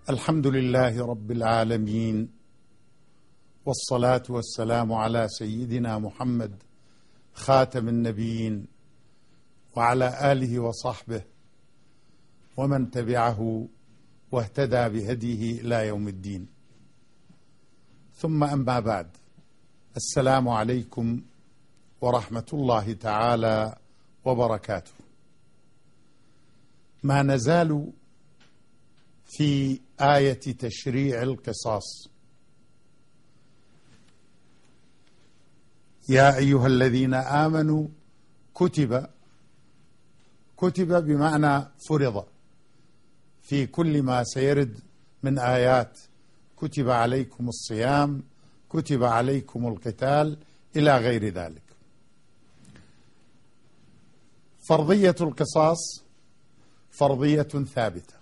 الحمد لله رب العالمين، والصلاة والسلام على سيدنا محمد خاتم النبيين وعلى آله وصحبه ومن تبعه واهتدى بهديه إلى يوم الدين. ثم أما بعد، السلام عليكم ورحمة الله تعالى وبركاته. ما نزال في آية تشريع القصاص. يا أيها الذين آمنوا كتب بمعنى فرض في كل ما سيرد من آيات: كتب عليكم الصيام، كتب عليكم القتال، إلى غير ذلك. فرضية القصاص فرضية ثابتة،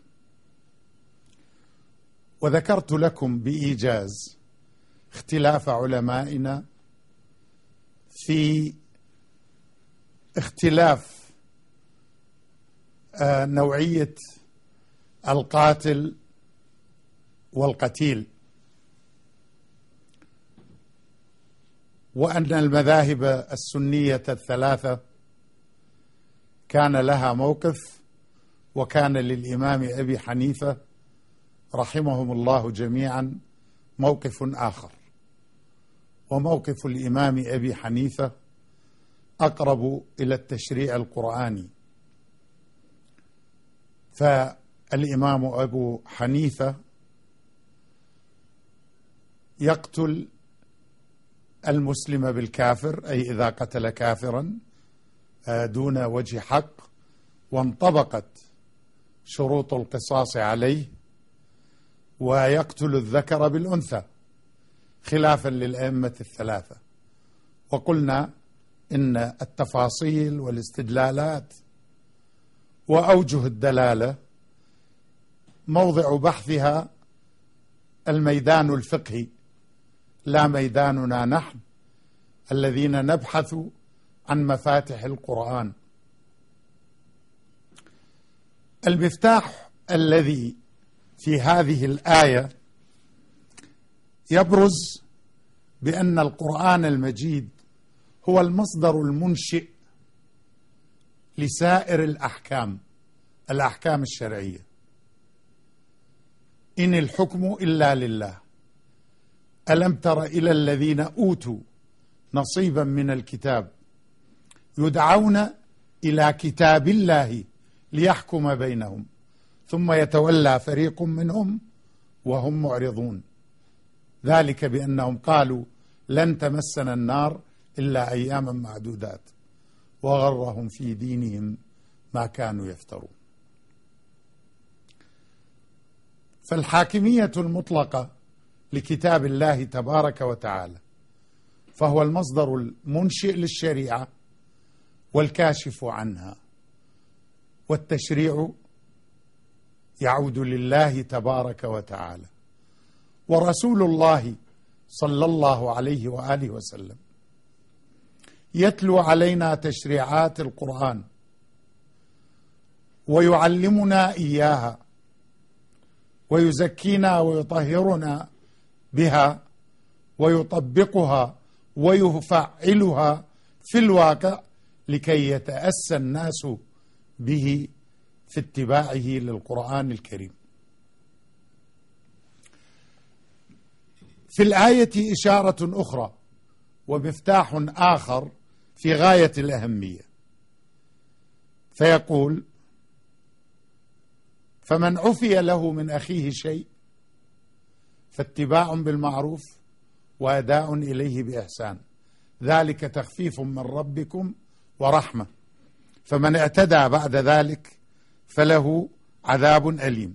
وذكرت لكم بإيجاز اختلاف علمائنا في اختلاف نوعية القاتل والقتيل، وأن المذاهب السنية الثلاثة كان لها موقف، وكان للإمام أبي حنيفة رحمهم الله جميعا موقف آخر. وموقف الإمام أبي حنيفة أقرب إلى التشريع القرآني، فالإمام أبو حنيفة يقتل المسلم بالكافر، أي إذا قتل كافرا دون وجه حق وانطبقت شروط القصاص عليه، ويقتل الذكر بالأنثى خلافا للأئمة الثلاثة. وقلنا إن التفاصيل والاستدلالات وأوجه الدلالة موضع بحثها الميدان الفقهي، لا ميداننا نحن الذين نبحث عن مفاتح القرآن. المفتاح الذي في هذه الآية يبرز بأن القرآن المجيد هو المصدر المنشئ لسائر الأحكام الشرعية. إن الحكم إلا لله. ألم تر إلى الذين أوتوا نصيبا من الكتاب يدعون إلى كتاب الله ليحكم بينهم ثم يتولى فريق منهم وهم معرضون، ذلك بأنهم قالوا لن تمسنا النار إلا أياما معدودات وغرهم في دينهم ما كانوا يفترون. فالحاكمية المطلقة لكتاب الله تبارك وتعالى فهو المصدر المنشئ للشريعة والكاشف عنها، والتشريع يعود لله تبارك وتعالى. ورسول الله صلى الله عليه وآله وسلم يتلو علينا تشريعات القرآن ويعلمنا إياها ويزكينا ويطهرنا بها ويطبقها ويفعلها في الواقع لكي يتأسى الناس به في اتباعه للقرآن الكريم. في الآية إشارة أخرى ومفتاح آخر في غاية الأهمية، فيقول: فمن عفي له من أخيه شيء فاتباع بالمعروف وأداء إليه بإحسان، ذلك تخفيف من ربكم ورحمة، فمن اعتدى بعد ذلك فله عذاب أليم.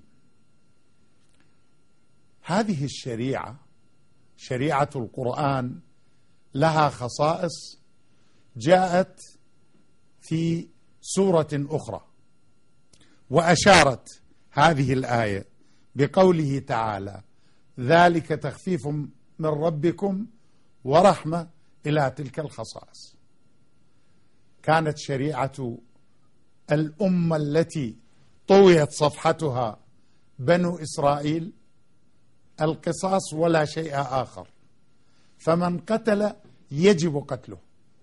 هذه الشريعة، شريعة القرآن، لها خصائص جاءت في سورة أخرى، وأشارت هذه الآية بقوله تعالى: ذلك تخفيف من ربكم ورحمة، إلى تلك الخصائص. كانت شريعة الأمة التي طويت صفحتها بنو إسرائيل القصاص ولا شيء آخر، فمن قتل يجب قتله،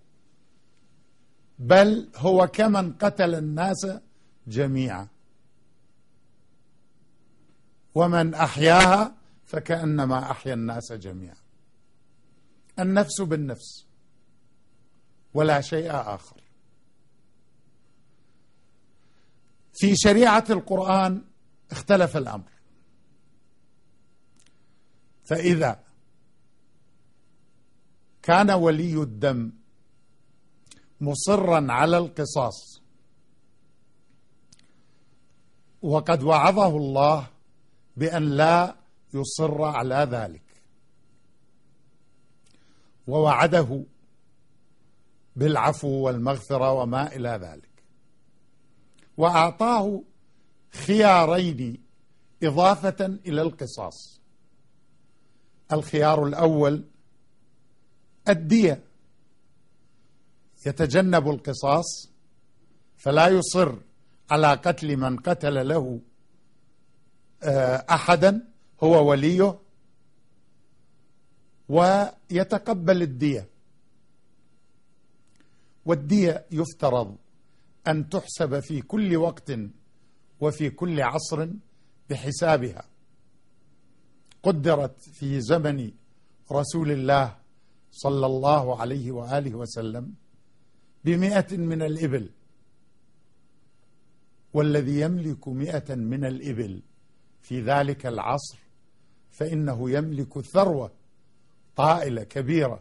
بل هو كمن قتل الناس جميعا، ومن أحياها فكأنما أحيا الناس جميعا. النفس بالنفس ولا شيء آخر. في شريعة القرآن اختلف الأمر، فإذا كان ولي الدم مصرا على القصاص وقد وعظه الله بأن لا يصر على ذلك، ووعده بالعفو والمغفرة وما إلى ذلك، وأعطاه خيارين إضافة إلى القصاص. الخيار الأول الدية، يتجنب القصاص فلا يصر على قتل من قتل له أحدا هو وليه، ويتقبل الدية. والدية يفترض أن تحسب في كل وقت وفي كل عصر بحسابها. قدرت في زمن رسول الله صلى الله عليه وآله وسلم ب100 من الإبل، والذي يملك 100 من الإبل في ذلك العصر فإنه يملك ثروة طائلة كبيرة.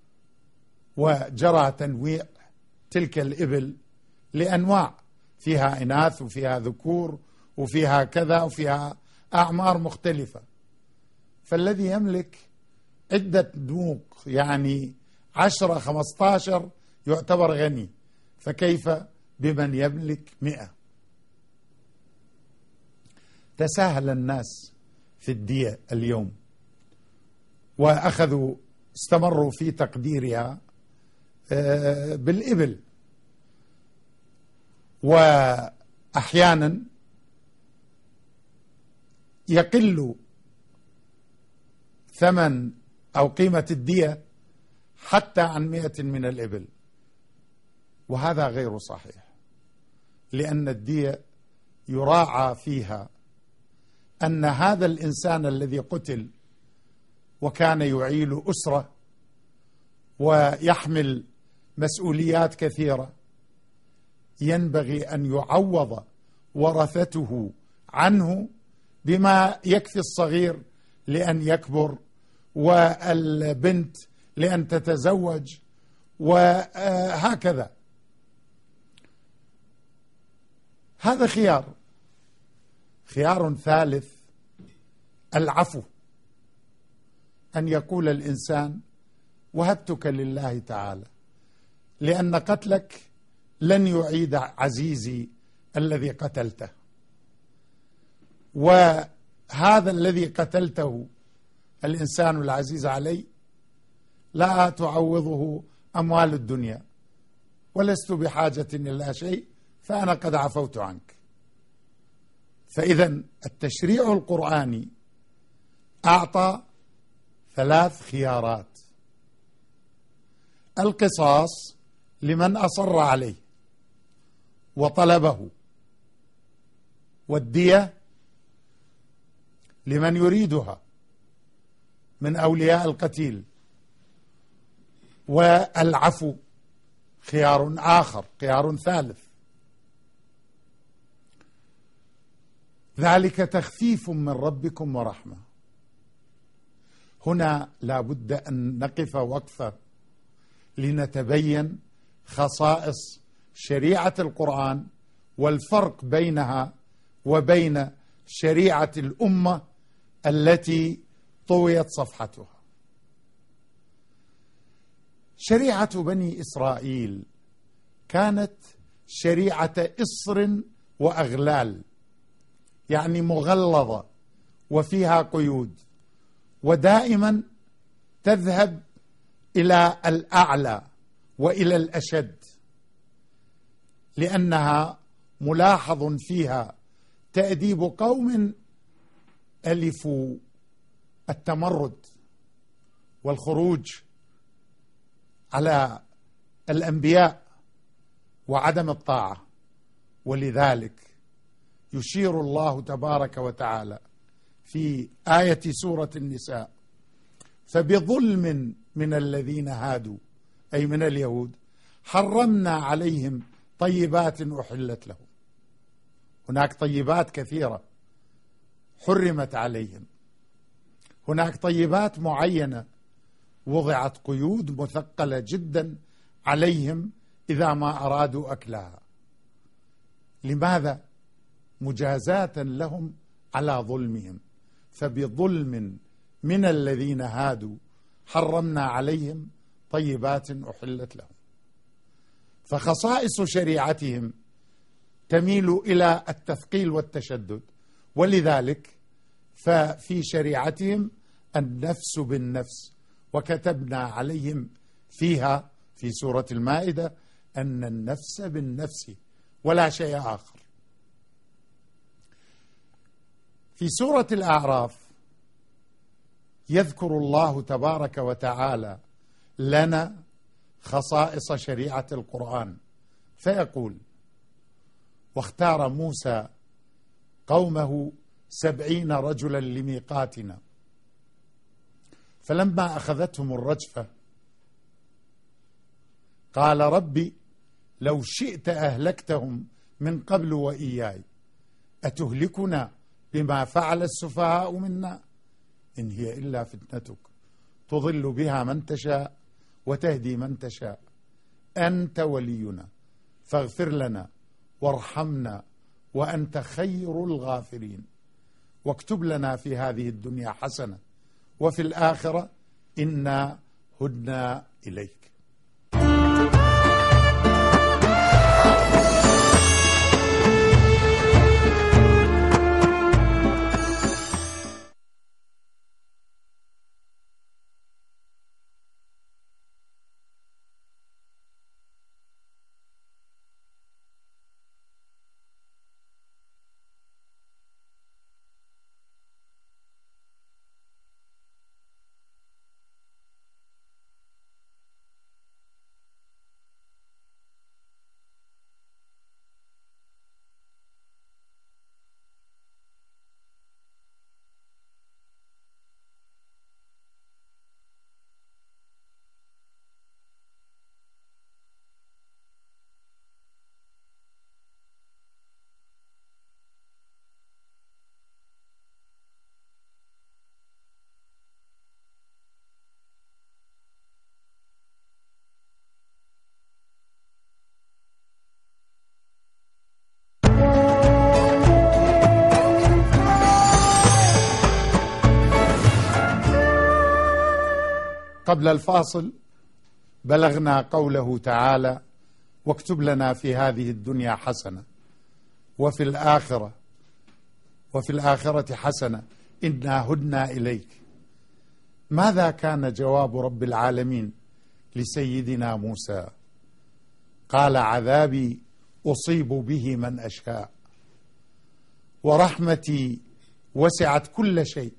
وجرى تنويع تلك الإبل لأنواع، فيها إناث وفيها ذكور وفيها كذا وفيها أعمار مختلفة، فالذي يملك عدة نوق يعني 10 15 يعتبر غني، فكيف بمن يملك 100؟ تساهل الناس في الدية اليوم، وأخذوا استمروا في تقديرها بالإبل، وأحيانا يقل ثمن أو قيمة الدية حتى عن 100 من الإبل، وهذا غير صحيح، لأن الدية يراعى فيها أن هذا الإنسان الذي قتل وكان يعيل أسرة ويحمل مسؤوليات كثيرة، ينبغي أن يعوض ورثته عنه بما يكفي الصغير لأن يكبر والبنت لأن تتزوج وهكذا. هذا خيار. خيار ثالث العفو، أن يقول الإنسان وهبتك لله تعالى، لأن قتلك لن يعيد عزيزي الذي قتلته، وهذا الذي قتلته الإنسان العزيز علي لا تعوضه أموال الدنيا، ولست بحاجة إلى شيء، فأنا قد عفوت عنك. فإذا التشريع القرآني أعطى 3 خيارات: القصاص لمن أصر عليه وطلبه، والدية لمن يريدها من أولياء القتيل، والعفو خيار آخر، خيار ثالث. ذلك تخفيف من ربكم ورحمة. هنا لا بد أن نقف وقفة لنتبين خصائص شريعة القرآن والفرق بينها وبين شريعة الأمة التي طويت صفحتها. شريعة بني إسرائيل كانت شريعة إصر وأغلال، يعني مغلظة وفيها قيود، ودائما تذهب إلى الأعلى وإلى الأشد، لأنها ملاحظ فيها تأديب قوم ألفوا التمرد والخروج على الأنبياء وعدم الطاعة. ولذلك يشير الله تبارك وتعالى في آية سورة النساء: فبظلم من الذين هادوا، أي من اليهود، حرمنا عليهم طيبات أحلت لهم. هناك طيبات كثيرة حرمت عليهم، هناك طيبات معينة وضعت قيود مثقلة جدا عليهم إذا ما أرادوا أكلها. لماذا؟ مجازاة لهم على ظلمهم. فبظلم من الذين هادوا حرمنا عليهم طيبات أحلت لهم. فخصائص شريعتهم تميل إلى التثقيل والتشدد، ولذلك ففي شريعتهم النفس بالنفس، وكتبنا عليهم فيها في سورة المائدة أن النفس بالنفس ولا شيء آخر. في سورة الأعراف يذكر الله تبارك وتعالى لنا خصائص شريعة القرآن، فيقول: واختار موسى قومه 70 رجلا لميقاتنا، فلما أخذتهم الرجفة قال ربي لو شئت أهلكتهم من قبل وإياي أتهلكنا بما فعل السفهاء منا إن هي إلا فتنتك تضل بها من تشاء وتهدي من تشاء أنت ولينا فاغفر لنا وارحمنا وأنت خير الغافرين واكتب لنا في هذه الدنيا حسنة وفي الآخرة إنا هدنا إليك. قبل الفاصل بلغنا قوله تعالى: واكتب لنا في هذه الدنيا حسنة وفي الآخرة حسنة إنا هدنا إليك. ماذا كان جواب رب العالمين لسيدنا موسى؟ قال: عذابي أصيب به من أشاء ورحمتي وسعت كل شيء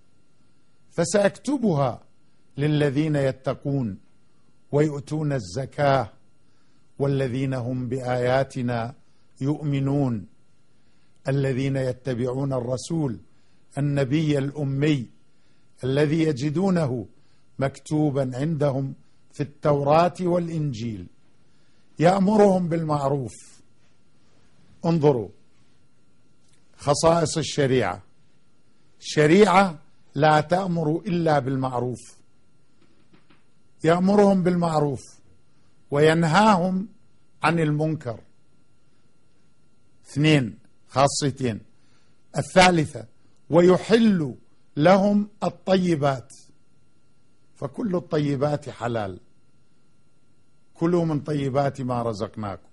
فسأكتبها للذين يتقون ويؤتون الزكاة والذين هم بآياتنا يؤمنون الذين يتبعون الرسول النبي الأمي الذي يجدونه مكتوبا عندهم في التوراة والإنجيل يأمرهم بالمعروف. انظروا خصائص الشريعة: شريعة لا تأمر إلا بالمعروف، يأمرهم بالمعروف وينهاهم عن المنكر. 2 خاصيتين. الثالثة: ويحل لهم الطيبات، فكل الطيبات حلال، كلوا من طيبات ما رزقناكم.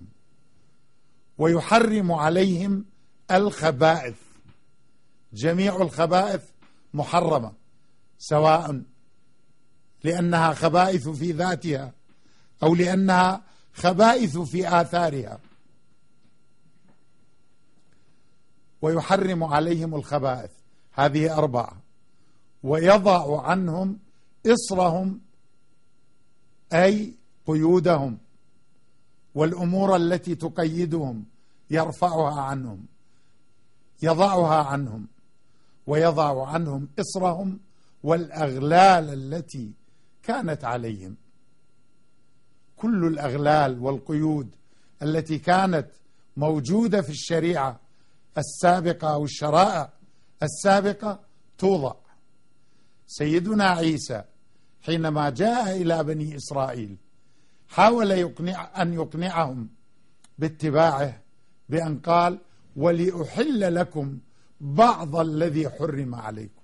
ويحرم عليهم الخبائث، جميع الخبائث محرمة، سواء لأنها خبائث في ذاتها أو لأنها خبائث في آثارها. ويحرم عليهم الخبائث، هذه 4. ويضع عنهم إصرهم أي قيودهم والأمور التي تقيدهم يرفعها عنهم، يضعها عنهم، ويضع عنهم إصرهم والأغلال التي كانت عليهم. كل الأغلال والقيود التي كانت موجودة في الشريعة السابقة أو الشرائع السابقة توضع. سيدنا عيسى حينما جاء إلى بني إسرائيل حاول أن يقنعهم باتباعه بأن قال: ولأحل لكم بعض الذي حرم عليكم.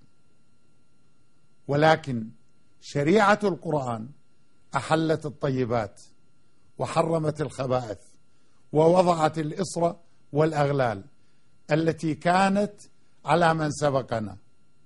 ولكن شريعة القرآن أحلت الطيبات وحرمت الخبائث ووضعت الإصر والأغلال التي كانت على من سبقنا،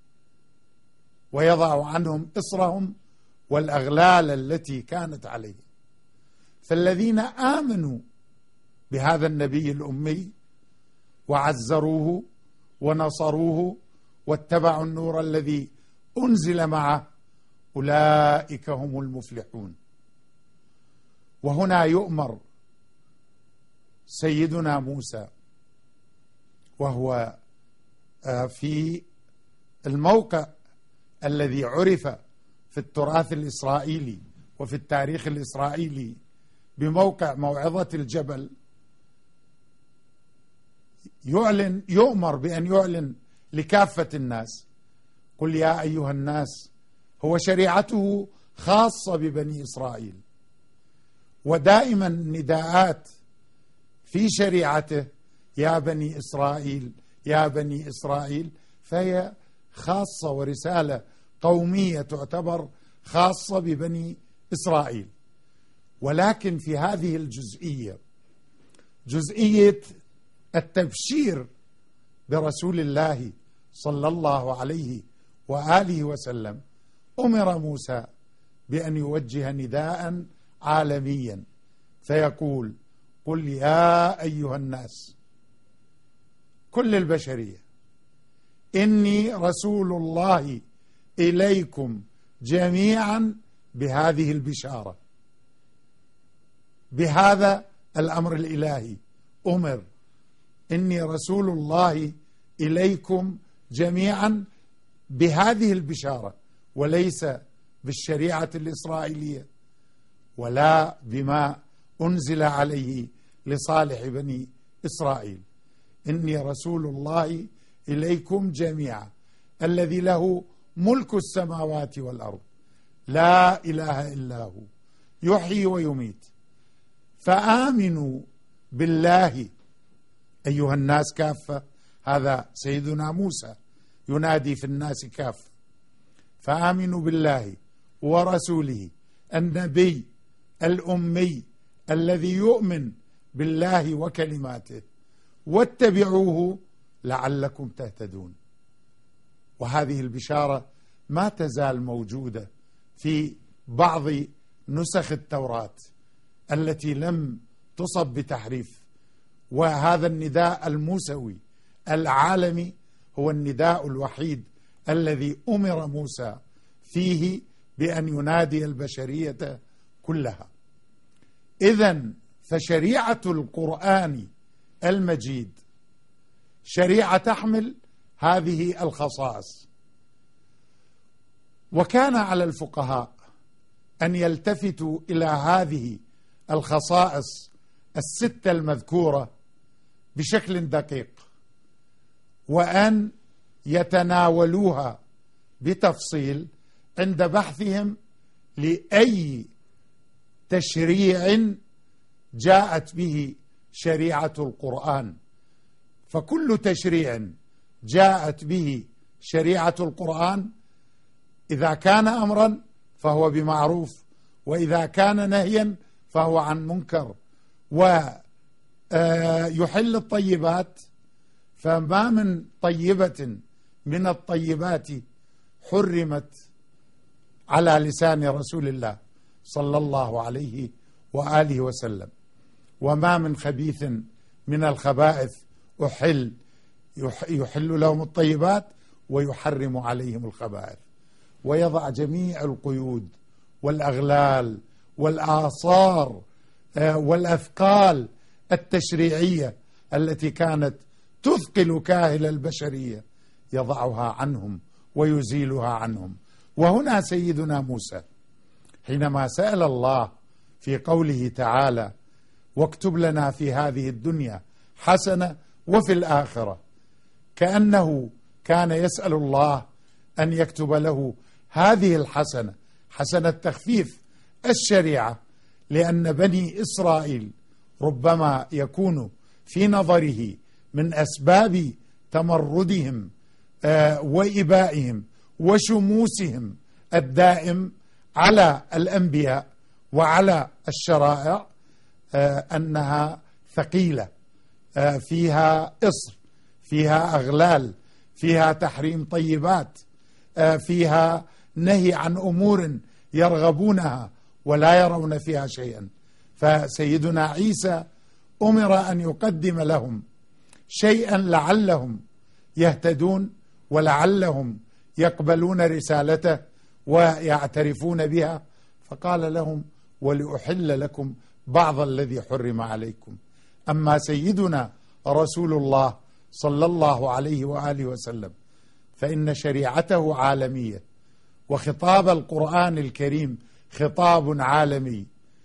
ويضع عنهم إصرهم والأغلال التي كانت عليهم. فالذين آمنوا بهذا النبي الأمي وعزروه ونصروه واتبعوا النور الذي أنزل معه أولئك هم المفلحون. وهنا يؤمر سيدنا موسى وهو في الموقع الذي عرف في التراث الإسرائيلي وفي التاريخ الإسرائيلي بموقع موعظة الجبل، يؤمر بأن يعلن لكافة الناس: قل يا أيها الناس. هو شريعته خاصة ببني إسرائيل، ودائما نداءات في شريعته يا بني إسرائيل يا بني إسرائيل، فهي خاصة ورسالة قومية تعتبر خاصة ببني إسرائيل. ولكن في هذه الجزئية، جزئية التبشير برسول الله صلى الله عليه وآله وسلم، أمر موسى بأن يوجه نداء عالميا فيقول: قل يا أيها الناس، كل البشرية، إني رسول الله إليكم جميعا بهذه البشارة، بهذا الأمر الإلهي أمر: إني رسول الله إليكم جميعا بهذه البشارة، وليس بالشريعة الإسرائيلية ولا بما أنزل عليه لصالح بني إسرائيل. إني رسول الله إليكم جميعا الذي له ملك السماوات والأرض لا إله إلا هو يحيي ويميت، فآمنوا بالله أيها الناس كافة. هذا سيدنا موسى ينادي في الناس كافة. فآمنوا بالله ورسوله النبي الأمي الذي يؤمن بالله وكلماته، واتبعوه لعلكم تهتدون. وهذه البشارة ما تزال موجودة في بعض نسخ التوراة التي لم تصب بتحريف. وهذا النداء الموسوي العالمي هو النداء الوحيد الذي أمر موسى فيه بأن ينادي البشرية كلها. إذن فشريعة القرآن المجيد شريعة تحمل هذه الخصائص. وكان على الفقهاء أن يلتفتوا إلى هذه الخصائص الستة المذكورة بشكل دقيق، وأن يتناولوها بتفصيل عند بحثهم لأي تشريع جاءت به شريعة القرآن. فكل تشريع جاءت به شريعة القرآن إذا كان أمرا فهو بمعروف، وإذا كان نهيا فهو عن منكر، ويحل الطيبات. فما من طيبة من الطيبات حرمت على لسان رسول الله صلى الله عليه وآله وسلم، وما من خبيث من الخبائث يحل لهم الطيبات ويحرم عليهم الخبائث، ويضع جميع القيود والأغلال والآثار والأثقال التشريعية التي كانت تثقل كاهل البشرية، يضعها عنهم ويزيلها عنهم. وهنا سيدنا موسى حينما سأل الله في قوله تعالى: واكتب لنا في هذه الدنيا حسنة وفي الآخرة، كأنه كان يسأل الله أن يكتب له هذه الحسنة، حسنة تخفيف الشريعة، لأن بني إسرائيل ربما يكون في نظره من أسباب تمردهم وإبائهم وشموسهم الدائم على الأنبياء وعلى الشرائع أنها ثقيلة، فيها إصر، فيها أغلال، فيها تحريم طيبات، فيها نهي عن أمور يرغبونها ولا يرون فيها شيئا. فسيدنا عيسى أمر أن يقدم لهم شيئا لعلهم يهتدون ولعلهم يقبلون رسالته ويعترفون بها، فقال لهم: ولأحل لكم بعض الذي حرم عليكم. أما سيدنا رسول الله صلى الله عليه وآله وسلم فإن شريعته عالمية، وخطاب القرآن الكريم خطاب عالمي،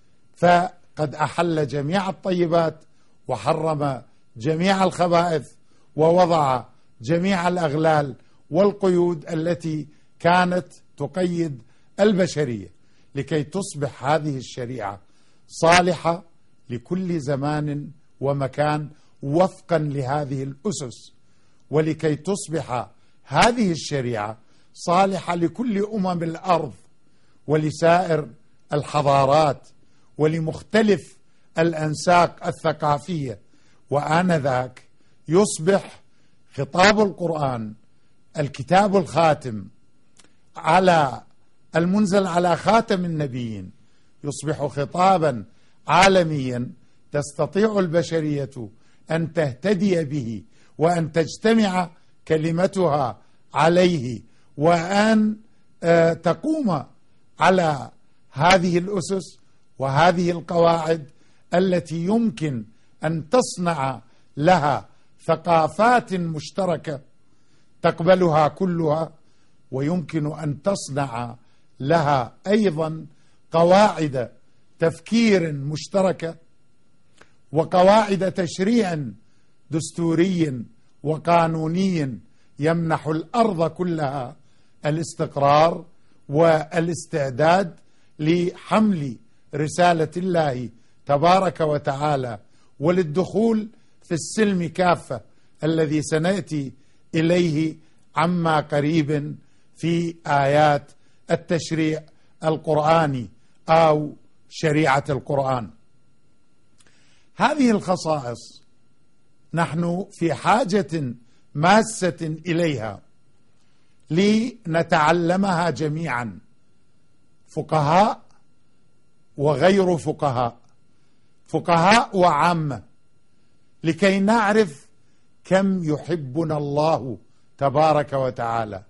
فقد أحل جميع الطيبات وحرم جميع الخبائث، ووضع جميع الأغلال والقيود التي كانت تقيد البشرية، لكي تصبح هذه الشريعة صالحة لكل زمان ومكان وفقا لهذه الأسس، ولكي تصبح هذه الشريعة صالحة لكل أمم الأرض ولسائر الحضارات ولمختلف الأنساق الثقافية. وآنذاك يصبح خطاب القرآن الكتاب الخاتم على المنزل على خاتم النبيين، يصبح خطابا عالميا تستطيع البشرية أن تهتدي به وأن تجتمع كلمتها عليه، وأن تقوم على هذه الأسس وهذه القواعد التي يمكن أن تصنع لها ثقافات مشتركة تقبلها كلها، ويمكن أن تصنع لها أيضا قواعد تفكير مشتركة وقواعد تشريع دستوري وقانوني يمنح الأرض كلها الاستقرار والاستعداد لحمل رسالة الله تبارك وتعالى وللدخول في السلم كافة الذي سنأتي إليه عما قريب في آيات التشريع القرآني أو شريعة القرآن. هذه الخصائص نحن في حاجة ماسة إليها لنتعلمها جميعا، فقهاء وغير فقهاء، فقهاء وعامة، لكي نعرف كم يحبنا الله تبارك وتعالى،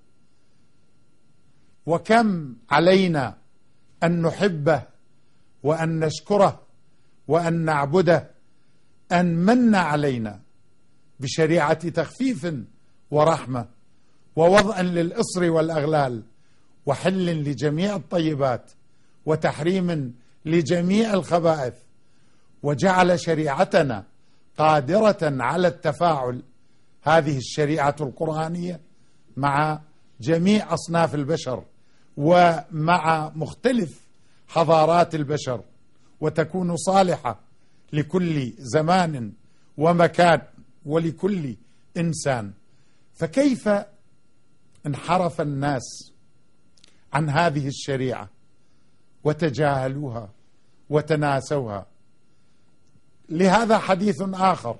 وكم علينا أن نحبه وأن نشكره وأن نعبده، أن من علينا بشريعة تخفيف ورحمة ووضع للإصر والأغلال وحل لجميع الطيبات وتحريم لجميع الخبائث، وجعل شريعتنا قادرة على التفاعل، هذه الشريعة القرآنية، مع جميع أصناف البشر ومع مختلف حضارات البشر، وتكون صالحة لكل زمان ومكان ولكل إنسان. فكيف انحرف الناس عن هذه الشريعة وتجاهلوها وتناسوها؟ لهذا حديث آخر: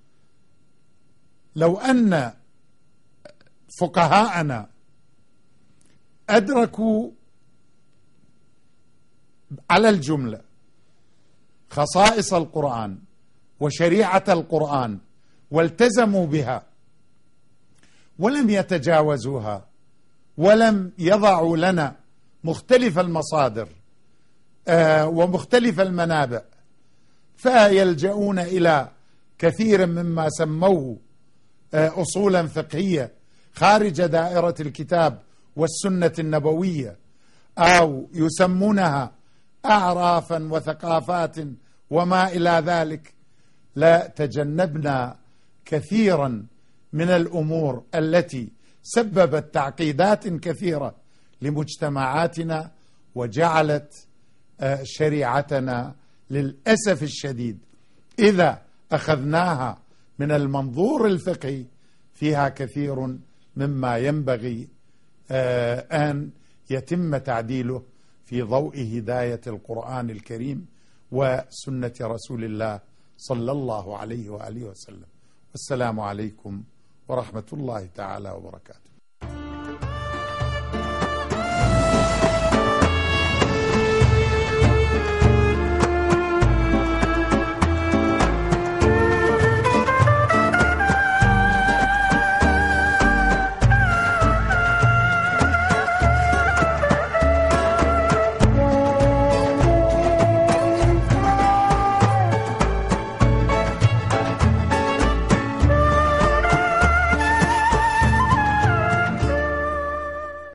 لو أن فقهاءنا أدركوا على الجملة خصائص القرآن وشريعة القرآن والتزموا بها ولم يتجاوزوها، ولم يضعوا لنا مختلف المصادر ومختلف المنابع، فيلجؤون إلى كثير مما سموه أصولا فقهية خارج دائرة الكتاب والسنة النبوية، أو يسمونها أعرافا وثقافات وما إلى ذلك. لا تجنبنا كثيرا من الأمور التي سببت تعقيدات كثيرة لمجتمعاتنا، وجعلت شريعتنا للأسف الشديد إذا أخذناها من المنظور الفقهي فيها كثير مما ينبغي أن يتم تعديله في ضوء هداية القرآن الكريم وسنة رسول الله صلى الله عليه وآله وسلم. والسلام عليكم ورحمة الله تعالى وبركاته.